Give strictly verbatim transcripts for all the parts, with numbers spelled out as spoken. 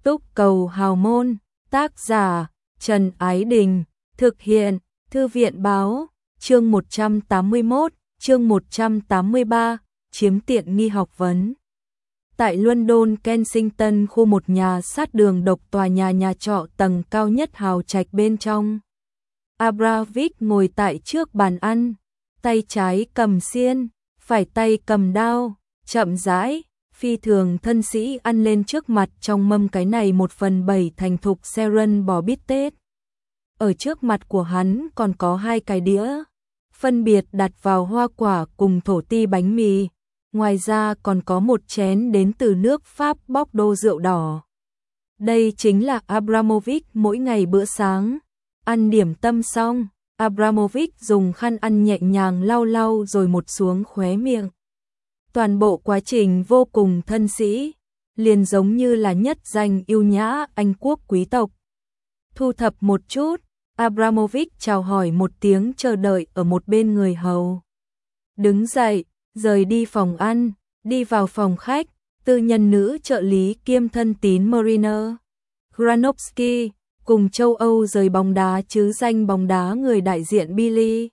Túc Cầu Hào Môn, tác giả Trần Ái Đình, thực hiện Thư viện Báo, chương một trăm tám mươi mốt, chương một trăm tám mươi ba, chiếm tiện nghi học vấn. Tại London Kensington, khu một nhà sát đường độc tòa nhà nhà trọ tầng cao nhất hào trạch bên trong. Abramovich ngồi tại trước bàn ăn, tay trái cầm xiên, phải tay cầm đao, chậm rãi, phi thường thân sĩ ăn lên trước mặt trong mâm cái này một phần bảy thành thục Sharon bò bít tết. Ở trước mặt của hắn còn có hai cái đĩa, phân biệt đặt vào hoa quả cùng thổ ti bánh mì. Ngoài ra còn có một chén đến từ nước Pháp Bordeaux rượu đỏ. Đây chính là Abramovich mỗi ngày bữa sáng. Ăn điểm tâm xong, Abramovich dùng khăn ăn nhẹ nhàng lau lau rồi một xuống khóe miệng. Toàn bộ quá trình vô cùng thân sĩ, liền giống như là nhất danh yêu nhã Anh quốc quý tộc. Thu thập một chút, Abramovich chào hỏi một tiếng chờ đợi ở một bên người hầu. Đứng dậy, rời đi phòng ăn, đi vào phòng khách, tư nhân nữ trợ lý kiêm thân tín Mariner Granovsky cùng châu Âu rời bóng đá chứ danh bóng đá người đại diện Billy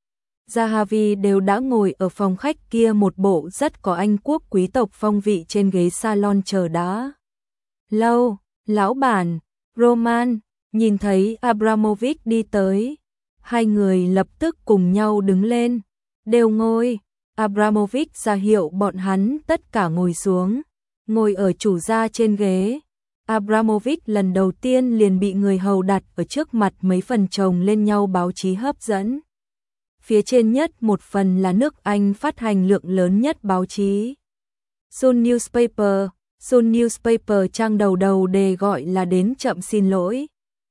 Zahavi đều đã ngồi ở phòng khách kia một bộ rất có Anh quốc quý tộc phong vị trên ghế salon chờ đã. Lâu, lão bản, Roman, nhìn thấy Abramovich đi tới, hai người lập tức cùng nhau đứng lên, đều ngồi. Abramovich ra hiệu bọn hắn tất cả ngồi xuống, ngồi ở chủ gia trên ghế. Abramovich lần đầu tiên liền bị người hầu đặt ở trước mặt mấy phần chồng lên nhau báo chí hấp dẫn. Phía trên nhất một phần là nước Anh phát hành lượng lớn nhất báo chí. Sun Newspaper, Sun Newspaper trang đầu đầu đề gọi là đến chậm xin lỗi.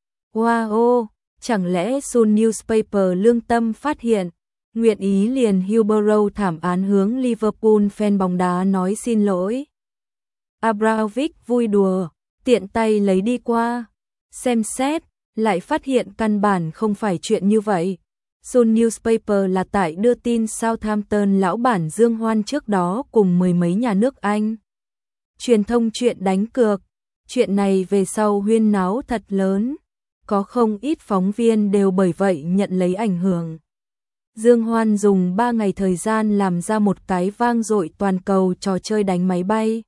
Wow, chẳng lẽ Sun Newspaper lương tâm phát hiện, nguyện ý liền Hillsborough thảm án hướng Liverpool fan bóng đá nói xin lỗi. Abramovich vui đùa, tiện tay lấy đi qua, xem xét, lại phát hiện căn bản không phải chuyện như vậy. Sun Newspaper là tại đưa tin Southampton lão bản Dương Hoan trước đó cùng mười mấy nhà nước Anh. Truyền thông chuyện đánh cược, chuyện này về sau huyên náo thật lớn, có không ít phóng viên đều bởi vậy nhận lấy ảnh hưởng. Dương Hoan dùng ba ngày thời gian làm ra một cái vang dội toàn cầu trò chơi đánh máy bay.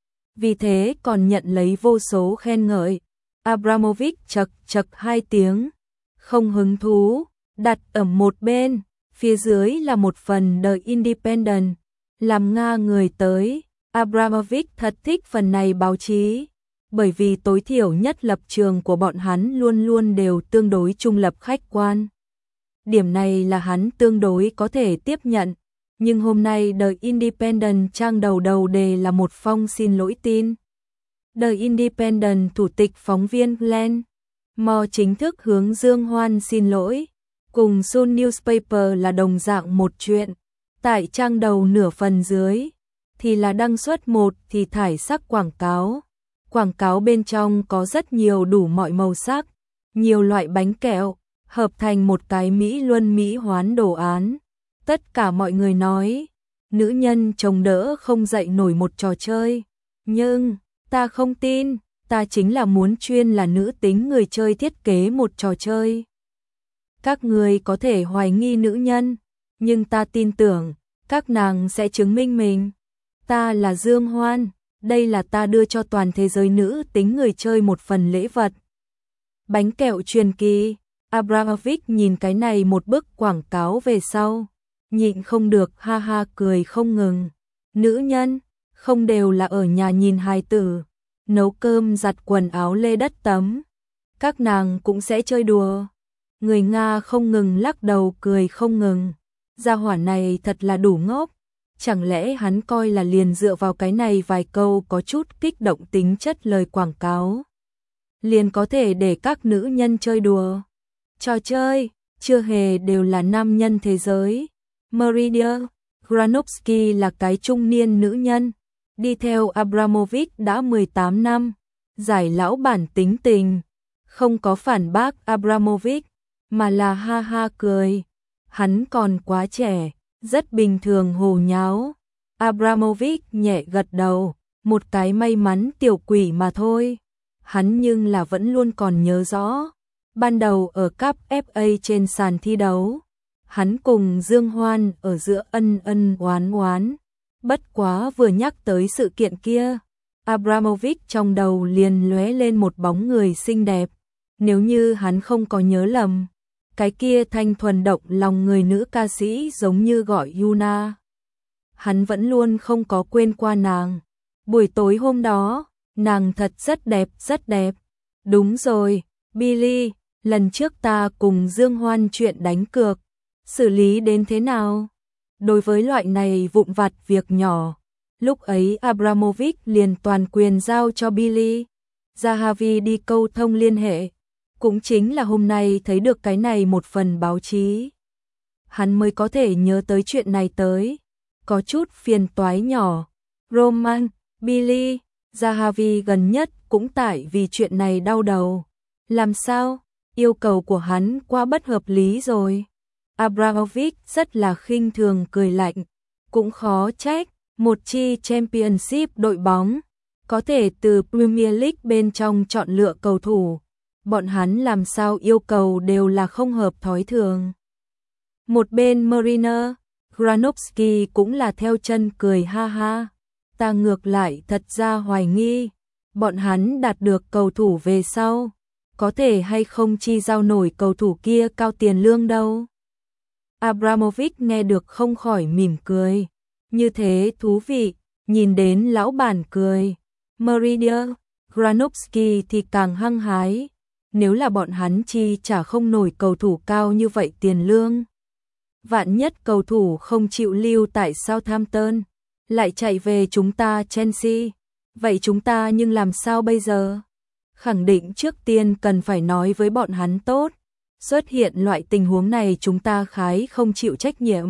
Vì thế còn nhận lấy vô số khen ngợi. Abramovich chật chật hai tiếng, không hứng thú, đặt ở một bên, phía dưới là một phần The Independent. Làm Nga người tới, Abramovich thật thích phần này báo chí, bởi vì tối thiểu nhất lập trường của bọn hắn luôn luôn đều tương đối trung lập khách quan. Điểm này là hắn tương đối có thể tiếp nhận, nhưng hôm nay The Independent trang đầu đầu đề là một phong xin lỗi tin. The Independent thủ tịch phóng viên Glenn Moore chính thức hướng Dương Hoan xin lỗi, cùng Sun Newspaper là đồng dạng một chuyện. Tại trang đầu nửa phần dưới thì là đăng xuất một thì thải sắc quảng cáo. Quảng cáo bên trong có rất nhiều đủ mọi màu sắc, nhiều loại bánh kẹo, hợp thành một cái Mỹ Luân Mỹ hoán đồ án. Tất cả mọi người nói, nữ nhân chống đỡ không dậy nổi một trò chơi. Nhưng, ta không tin, ta chính là muốn chuyên là nữ tính người chơi thiết kế một trò chơi. Các người có thể hoài nghi nữ nhân, nhưng ta tin tưởng, các nàng sẽ chứng minh mình. Ta là Dương Hoan, đây là ta đưa cho toàn thế giới nữ tính người chơi một phần lễ vật. Bánh kẹo truyền kỳ. Abramovich nhìn cái này một bức quảng cáo về sau, nhịn không được ha ha cười không ngừng. Nữ nhân, không đều là ở nhà nhìn hài tử, nấu cơm giặt quần áo lê đất tắm. Các nàng cũng sẽ chơi đùa. Người Nga không ngừng lắc đầu cười không ngừng. Gia hỏa này thật là đủ ngốc. Chẳng lẽ hắn coi là liền dựa vào cái này vài câu có chút kích động tính chất lời quảng cáo, liền có thể để các nữ nhân chơi đùa. Trò chơi, chưa hề đều là nam nhân thế giới. Maria Granovsky là cái trung niên nữ nhân, đi theo Abramovich đã mười tám năm, giải lão bản tính tình, không có phản bác Abramovich, mà là ha ha cười. Hắn còn quá trẻ, rất bình thường hồ nháo. Abramovich nhẹ gật đầu, một cái may mắn tiểu quỷ mà thôi. hắn nhưng là vẫn luôn còn nhớ rõ. Ban đầu ở Cup ép a trên sàn thi đấu, hắn cùng Dương Hoan ở giữa ân ân oán oán. Bất quá vừa nhắc tới sự kiện kia, Abramovich trong đầu liền lóe lên một bóng người xinh đẹp. Nếu như hắn không có nhớ lầm, cái kia thanh thuần động lòng người nữ ca sĩ giống như gọi Yuna. Hắn vẫn luôn không có quên qua nàng. Buổi tối hôm đó, nàng thật rất đẹp, rất đẹp. Đúng rồi, Billy, lần trước ta cùng Dương Hoan chuyện đánh cược, xử lý đến thế nào? Đối với loại này vụn vặt việc nhỏ, lúc ấy Abramovich liền toàn quyền giao cho Billy Zahavi đi câu thông liên hệ. Cũng chính là hôm nay thấy được cái này một phần báo chí, hắn mới có thể nhớ tới chuyện này tới. Có chút phiền toái nhỏ. Roman, Billy Zahavi gần nhất cũng tại vì chuyện này đau đầu. Làm sao? Yêu cầu của hắn quá bất hợp lý rồi. Abramovich rất là khinh thường cười lạnh. Cũng khó trách, một chi Championship đội bóng có thể từ Premier League bên trong chọn lựa cầu thủ, bọn hắn làm sao yêu cầu đều là không hợp thói thường. Một bên Mariner Granovsky cũng là theo chân cười ha ha. Ta ngược lại thật ra hoài nghi, bọn hắn đạt được cầu thủ về sau, có thể hay không chi giao nổi cầu thủ kia cao tiền lương đâu. Abramovich nghe được không khỏi mỉm cười. Như thế thú vị, nhìn đến lão bản cười. Mariner Granovsky thì càng hăng hái. Nếu là bọn hắn chi trả không nổi cầu thủ cao như vậy tiền lương, vạn nhất cầu thủ không chịu lưu tại Southampton, lại chạy về chúng ta Chelsea, vậy chúng ta nhưng làm sao bây giờ? Khẳng định trước tiên cần phải nói với bọn hắn tốt, xuất hiện loại tình huống này chúng ta khái không chịu trách nhiệm.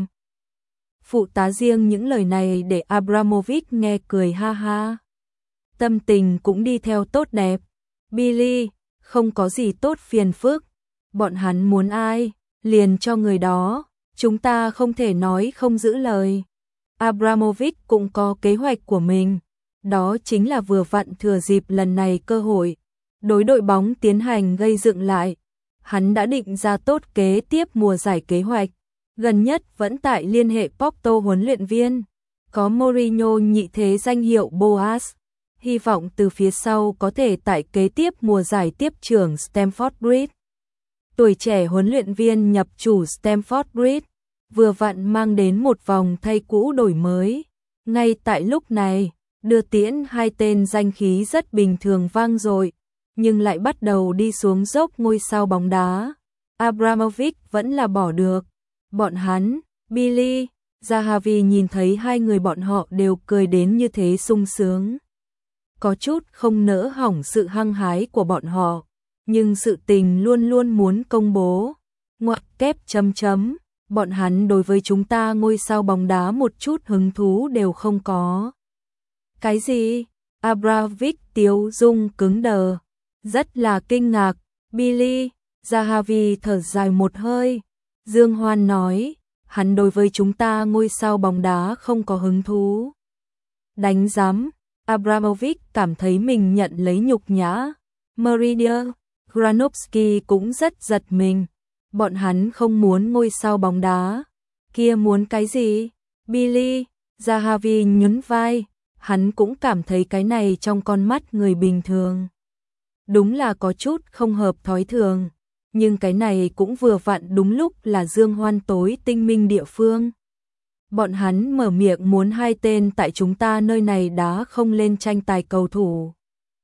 Phụ tá riêng những lời này để Abramovich nghe cười ha ha. Tâm tình cũng đi theo tốt đẹp. Billy, không có gì tốt phiền phức, bọn hắn muốn ai, liền cho người đó, chúng ta không thể nói không giữ lời. Abramovich cũng có kế hoạch của mình, đó chính là vừa vặn thừa dịp lần này cơ hội, đối đội bóng tiến hành gây dựng lại. Hắn đã định ra tốt kế tiếp mùa giải kế hoạch, gần nhất vẫn tại liên hệ Porto huấn luyện viên, có Mourinho nhị thế danh hiệu Boas, hy vọng từ phía sau có thể tại kế tiếp mùa giải tiếp trưởng Stamford Bridge. Tuổi trẻ huấn luyện viên nhập chủ Stamford Bridge, vừa vặn mang đến một vòng thay cũ đổi mới. Ngay tại lúc này, đưa tiễn hai tên danh khí rất bình thường vang dội, nhưng lại bắt đầu đi xuống dốc ngôi sao bóng đá. Abramovich vẫn là bỏ được. Bọn hắn, Billy, Zahavi nhìn thấy hai người bọn họ đều cười đến như thế sung sướng. Có chút không nỡ hỏng sự hăng hái của bọn họ, nhưng sự tình luôn luôn muốn công bố. Ngoặc kép chấm chấm, bọn hắn đối với chúng ta ngôi sao bóng đá một chút hứng thú đều không có. Cái gì? Abramovich tiếu dung cứng đờ, rất là kinh ngạc. Billy, Zahavi thở dài một hơi. Dương Hoan nói, hắn đối với chúng ta ngôi sao bóng đá không có hứng thú. Đánh giám, Abramovich cảm thấy mình nhận lấy nhục nhã. Mariner Granovsky cũng rất giật mình. Bọn hắn không muốn ngôi sao bóng đá. Kia muốn cái gì? Billy, Zahavi nhún vai. Hắn cũng cảm thấy cái này trong con mắt người bình thường đúng là có chút không hợp thói thường. Nhưng cái này cũng vừa vặn đúng lúc là Dương Hoan tối tinh minh địa phương. Bọn hắn mở miệng muốn hai tên tại chúng ta nơi này đá không lên tranh tài cầu thủ.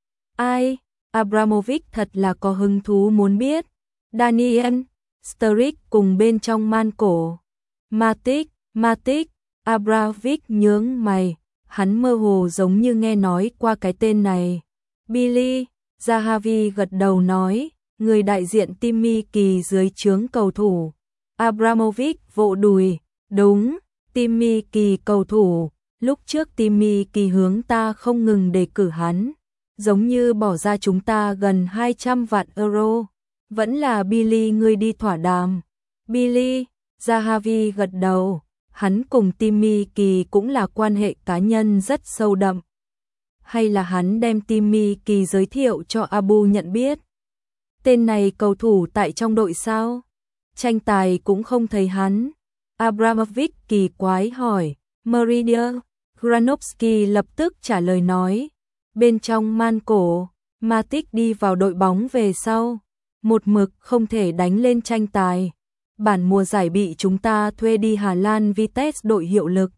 Ai? Abramovich thật là có hứng thú muốn biết. Daniel Sturridge cùng bên trong man cổ. Matic, Matic, Abramovich nhướng mày. Hắn mơ hồ giống như nghe nói qua cái tên này. Billy, Zahavi gật đầu nói, người đại diện Timmy Kỳ dưới trướng cầu thủ. Abramovich vỗ đùi, đúng, Timmy Kỳ cầu thủ, lúc trước Timmy Kỳ hướng ta không ngừng đề cử hắn, giống như bỏ ra chúng ta gần hai trăm vạn euro, vẫn là Billy ngươi đi thỏa đàm. Billy, Zahavi gật đầu, hắn cùng Timmy Kỳ cũng là quan hệ cá nhân rất sâu đậm. hay là hắn đem Timmy Kỳ giới thiệu cho Abu nhận biết? Tên này cầu thủ tại trong đội sao? Tranh tài cũng không thấy hắn. Abramovich kỳ quái hỏi. Mourinho, Granovsky lập tức trả lời nói. Bên trong man cổ, Matic đi vào đội bóng về sau. Một mực không thể đánh lên tranh tài. Bản mùa giải bị chúng ta thuê đi Hà Lan Vitesse đội hiệu lực.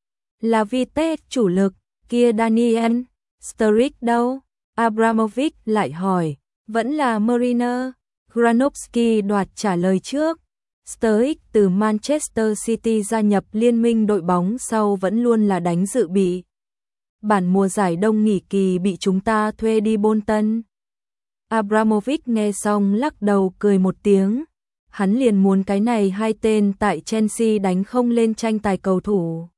Là Vitesse chủ lực, kia Daniel Sturridge đâu? Abramovich lại hỏi. Vẫn là Mourinho. Granovsky đoạt trả lời trước. Sturridge từ Manchester City gia nhập liên minh đội bóng sau vẫn luôn là đánh dự bị. Bản mùa giải đông nghỉ kỳ bị chúng ta thuê đi Bolton. Abramovich nghe xong lắc đầu cười một tiếng. Hắn liền muốn cái này hai tên tại Chelsea đánh không lên tranh tài cầu thủ.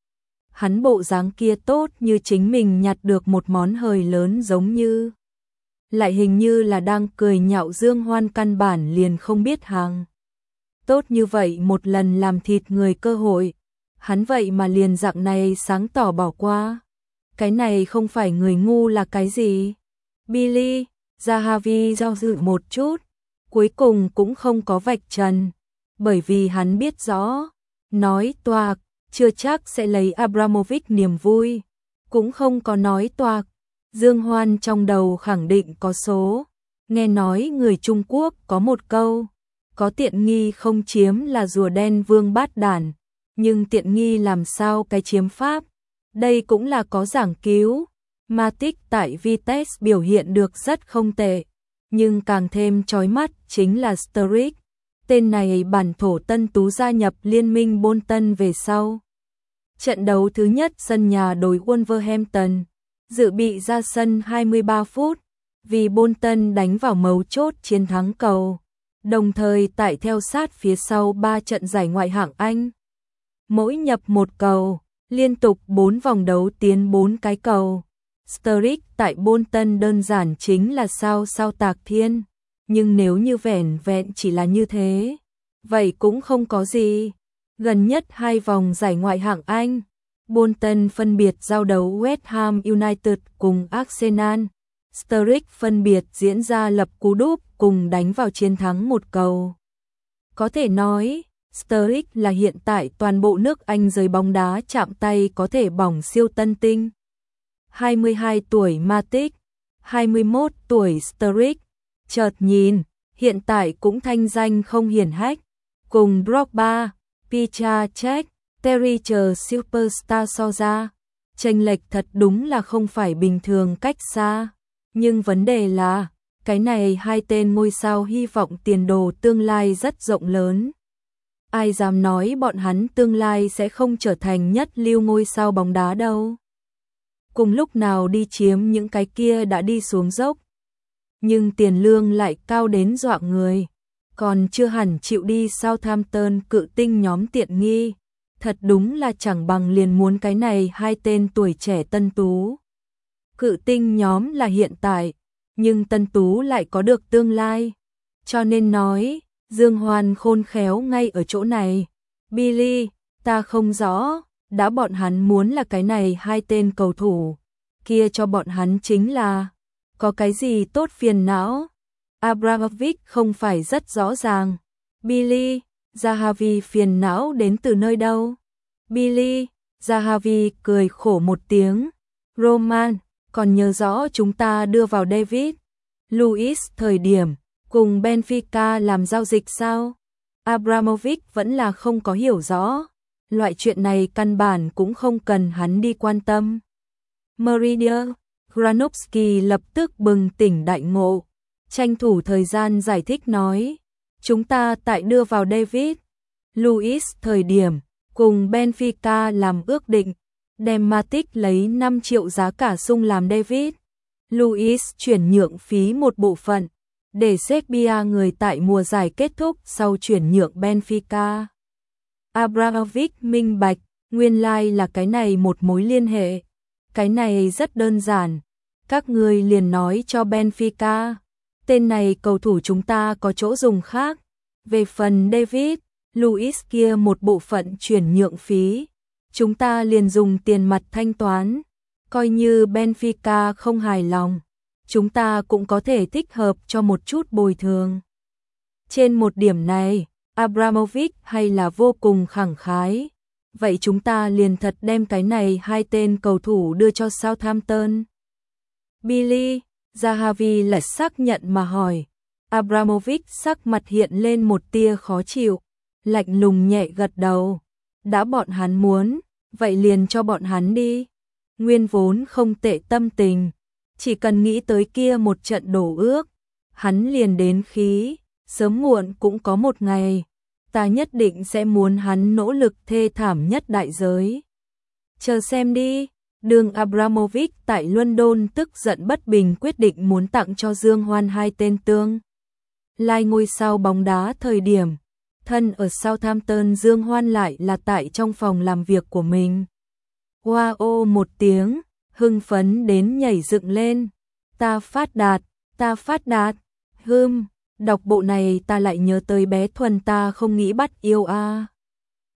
Hắn bộ dáng kia tốt như chính mình nhặt được một món hời lớn giống như. Lại hình như là đang cười nhạo Dương Hoan căn bản liền không biết hàng. Tốt như vậy một lần làm thịt người cơ hội. Hắn vậy mà liền dạng này sáng tỏ bỏ qua. Cái này không phải người ngu là cái gì? Billy, Zahavi do dự một chút. Cuối cùng cũng không có vạch trần. Bởi vì hắn biết rõ. Nói toạc, chưa chắc sẽ lấy Abramovich niềm vui. Cũng không có nói toạc. Dương Hoan trong đầu khẳng định có số. Nghe nói người Trung Quốc có một câu. Có tiện nghi không chiếm là rùa đen vương bát đản. Nhưng tiện nghi làm sao cái chiếm pháp. Đây cũng là có giảng cứu. Matic tại Vitesse biểu hiện được rất không tệ. Nhưng càng thêm chói mắt chính là Sturridge. Tên này bản thổ tân tú gia nhập liên minh Bolton về sau. Trận đấu thứ nhất sân nhà đối Wolverhampton. Dự bị ra sân hai mươi ba phút. Vì Bolton đánh vào mấu chốt chiến thắng cầu. Đồng thời tại theo sát phía sau ba trận giải ngoại hạng Anh. Mỗi nhập một cầu. Liên tục bốn vòng đấu tiến bốn cái cầu. Sturridge tại Bolton đơn giản chính là sao sao tạc thiên. Nhưng nếu như vẻn vẹn chỉ là như thế, vậy cũng không có gì. Gần nhất hai vòng giải ngoại hạng Anh, Bolton phân biệt giao đấu West Ham United cùng Arsenal. Sturridge phân biệt diễn ra lập cú đúp cùng đánh vào chiến thắng một cầu. Có thể nói, Sturridge là hiện tại toàn bộ nước Anh giới bóng đá chạm tay có thể bỏng siêu tân tinh. hai mươi hai tuổi Matic, hai mươi mốt tuổi Sturridge, chợt nhìn, hiện tại cũng thanh danh không hiển hách, cùng Drogba, Peter Cech, Terry chờ superstar so ra, chênh lệch thật đúng là không phải bình thường cách xa, nhưng vấn đề là, cái này hai tên ngôi sao hy vọng tiền đồ tương lai rất rộng lớn. Ai dám nói bọn hắn tương lai sẽ không trở thành nhất lưu ngôi sao bóng đá đâu. Cùng lúc nào đi chiếm những cái kia đã đi xuống dốc. Nhưng tiền lương lại cao đến dọa người. Còn chưa hẳn chịu đi Southampton cự tinh nhóm tiện nghi. Thật đúng là chẳng bằng liền muốn cái này hai tên tuổi trẻ tân tú. Cự tinh nhóm là hiện tại, nhưng tân tú lại có được tương lai. Cho nên nói, Dương Hoan khôn khéo ngay ở chỗ này. Billy, ta không rõ, đã bọn hắn muốn là cái này hai tên cầu thủ, kia cho bọn hắn chính là, có cái gì tốt phiền não. Abramovich không phải rất rõ ràng. Billy, Zahavi phiền não đến từ nơi đâu? Billy, Zahavi cười khổ một tiếng. Roman, còn nhớ rõ chúng ta đưa vào David Luiz thời điểm cùng Benfica làm giao dịch sao? Abramovich vẫn là không có hiểu rõ. Loại chuyện này căn bản cũng không cần hắn đi quan tâm. Mourinho, Granovsky lập tức bừng tỉnh đại ngộ. Tranh thủ thời gian giải thích nói. Chúng ta tại đưa vào David Luiz thời điểm cùng Benfica làm ước định. Đem Matic lấy năm triệu giá cả sung làm David Luiz chuyển nhượng phí một bộ phận. Để Serbia người tại mùa giải kết thúc sau chuyển nhượng Benfica. Abramovich minh bạch, nguyên lai like là cái này một mối liên hệ. Cái này rất đơn giản. Các người liền nói cho Benfica. Tên này cầu thủ chúng ta có chỗ dùng khác. Về phần David Luiz kia một bộ phận chuyển nhượng phí. Chúng ta liền dùng tiền mặt thanh toán. Coi như Benfica không hài lòng, chúng ta cũng có thể thích hợp cho một chút bồi thường. Trên một điểm này, Abramovich hay là vô cùng khẳng khái. Vậy chúng ta liền thật đem cái này hai tên cầu thủ đưa cho Southampton. Billy, Zahavi lại xác nhận mà hỏi. Abramovich sắc mặt hiện lên một tia khó chịu, lạnh lùng nhẹ gật đầu. Đã bọn hắn muốn, vậy liền cho bọn hắn đi. Nguyên vốn không tệ tâm tình, chỉ cần nghĩ tới kia một trận đổ ước, hắn liền đến khí, sớm muộn cũng có một ngày, ta nhất định sẽ muốn hắn nỗ lực thê thảm nhất đại giới. Chờ xem đi, đường Abramovich tại London tức giận bất bình quyết định muốn tặng cho Dương Hoan hai tên tương lai ngôi sao bóng đá thời điểm, thân ở Southampton Dương Hoan lại là tại trong phòng làm việc của mình. Wow một tiếng, hưng phấn đến nhảy dựng lên. Ta phát đạt, ta phát đạt. Hừm, đọc bộ này ta lại nhớ tới bé Thuần ta không nghĩ bắt yêu a. À.